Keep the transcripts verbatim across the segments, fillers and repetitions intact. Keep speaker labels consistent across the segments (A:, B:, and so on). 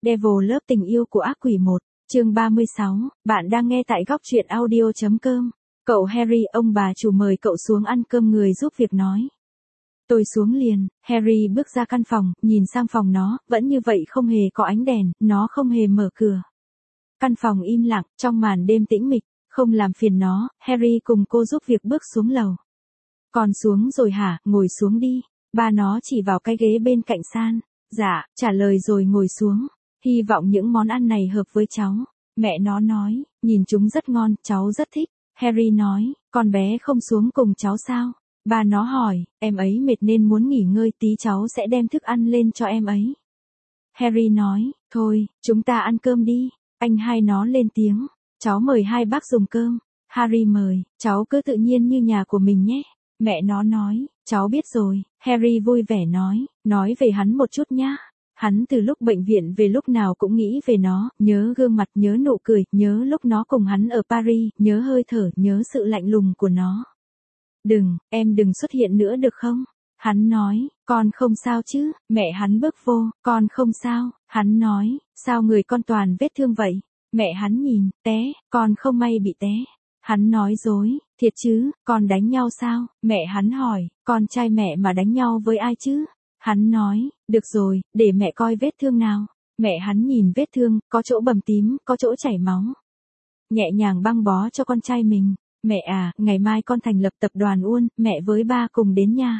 A: Devil Love tình yêu của ác quỷ một, chương ba mươi sáu, bạn đang nghe tại góc truyện audio chấm com. Cậu Harry, ông bà chủ mời cậu xuống ăn cơm, người giúp việc nói. Tôi xuống liền. Harry bước ra căn phòng, nhìn sang phòng nó, vẫn như vậy, không hề có ánh đèn, nó không hề mở cửa. Căn phòng im lặng, trong màn đêm tĩnh mịch, không làm phiền nó, Harry cùng cô giúp việc bước xuống lầu. Con xuống rồi hả, ngồi xuống đi. Ba nó chỉ vào cái ghế bên cạnh San. Dạ, trả lời rồi ngồi xuống. Hy vọng những món ăn này hợp với cháu. Mẹ nó nói, nhìn chúng rất ngon, cháu rất thích. Harry nói, con bé không xuống cùng cháu sao? Ba nó hỏi, em ấy mệt nên muốn nghỉ ngơi, tí cháu sẽ đem thức ăn lên cho em ấy. Harry nói, thôi, chúng ta ăn cơm đi. Anh hai nó lên tiếng, cháu mời hai bác dùng cơm. Harry mời, cháu cứ tự nhiên như nhà của mình nhé. Mẹ nó nói, cháu biết rồi. Harry vui vẻ nói, nói về hắn một chút nhá. Hắn từ lúc bệnh viện về lúc nào cũng nghĩ về nó, nhớ gương mặt, nhớ nụ cười, nhớ lúc nó cùng hắn ở Paris, nhớ hơi thở, nhớ sự lạnh lùng của nó. Đừng, em đừng xuất hiện nữa được không? Hắn nói, con không sao chứ? Mẹ hắn bước vô, con không sao. Hắn nói, sao người con toàn vết thương vậy? Mẹ hắn nhìn, té, con không may bị té. Hắn nói dối, thiệt chứ, con đánh nhau sao? Mẹ hắn hỏi, con trai mẹ mà đánh nhau với ai chứ? Hắn nói, được rồi, để mẹ coi vết thương nào. Mẹ hắn nhìn vết thương, có chỗ bầm tím, có chỗ chảy máu. Nhẹ nhàng băng bó cho con trai mình. Mẹ à, ngày mai con thành lập tập đoàn Uôn, mẹ với ba cùng đến nha.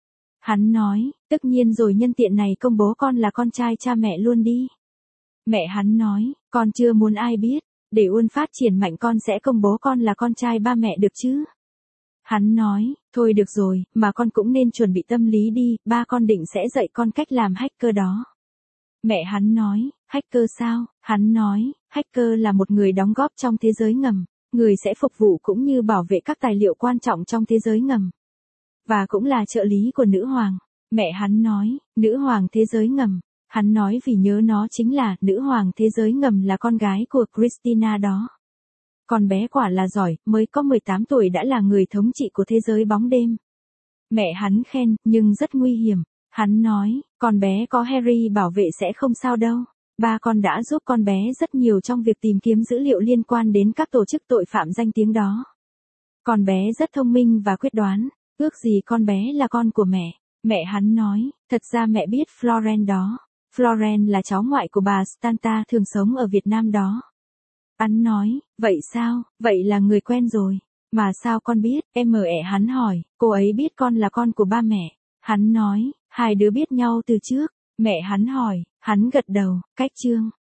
A: Hắn nói, tất nhiên rồi, nhân tiện này công bố con là con trai cha mẹ luôn đi. Mẹ hắn nói, con chưa muốn ai biết, để Uôn phát triển mạnh con sẽ công bố con là con trai ba mẹ được chứ. Hắn nói, thôi được rồi, mà con cũng nên chuẩn bị tâm lý đi, ba con định sẽ dạy con cách làm hacker đó. Mẹ hắn nói, hacker sao? Hắn nói, hacker là một người đóng góp trong thế giới ngầm, người sẽ phục vụ cũng như bảo vệ các tài liệu quan trọng trong thế giới ngầm. Và cũng là trợ lý của nữ hoàng. Mẹ hắn nói, nữ hoàng thế giới ngầm. Hắn nói vì nhớ nó chính là nữ hoàng thế giới ngầm là con gái của Christina đó. Con bé quả là giỏi, mới có mười tám tuổi đã là người thống trị của thế giới bóng đêm. Mẹ hắn khen, nhưng rất nguy hiểm. Hắn nói, con bé có Harry bảo vệ sẽ không sao đâu. Ba con đã giúp con bé rất nhiều trong việc tìm kiếm dữ liệu liên quan đến các tổ chức tội phạm danh tiếng đó. Con bé rất thông minh và quyết đoán, ước gì con bé là con của mẹ. Mẹ hắn nói, thật ra mẹ biết Florence đó. Florence là cháu ngoại của bà Stanta thường sống ở Việt Nam đó. Hắn nói, vậy sao, vậy là người quen rồi. Mà sao con biết? Em mờ ẹ hắn hỏi, cô ấy biết con là con của ba mẹ. Hắn nói, hai đứa biết nhau từ trước. Mẹ hắn hỏi, hắn gật đầu, cách chương.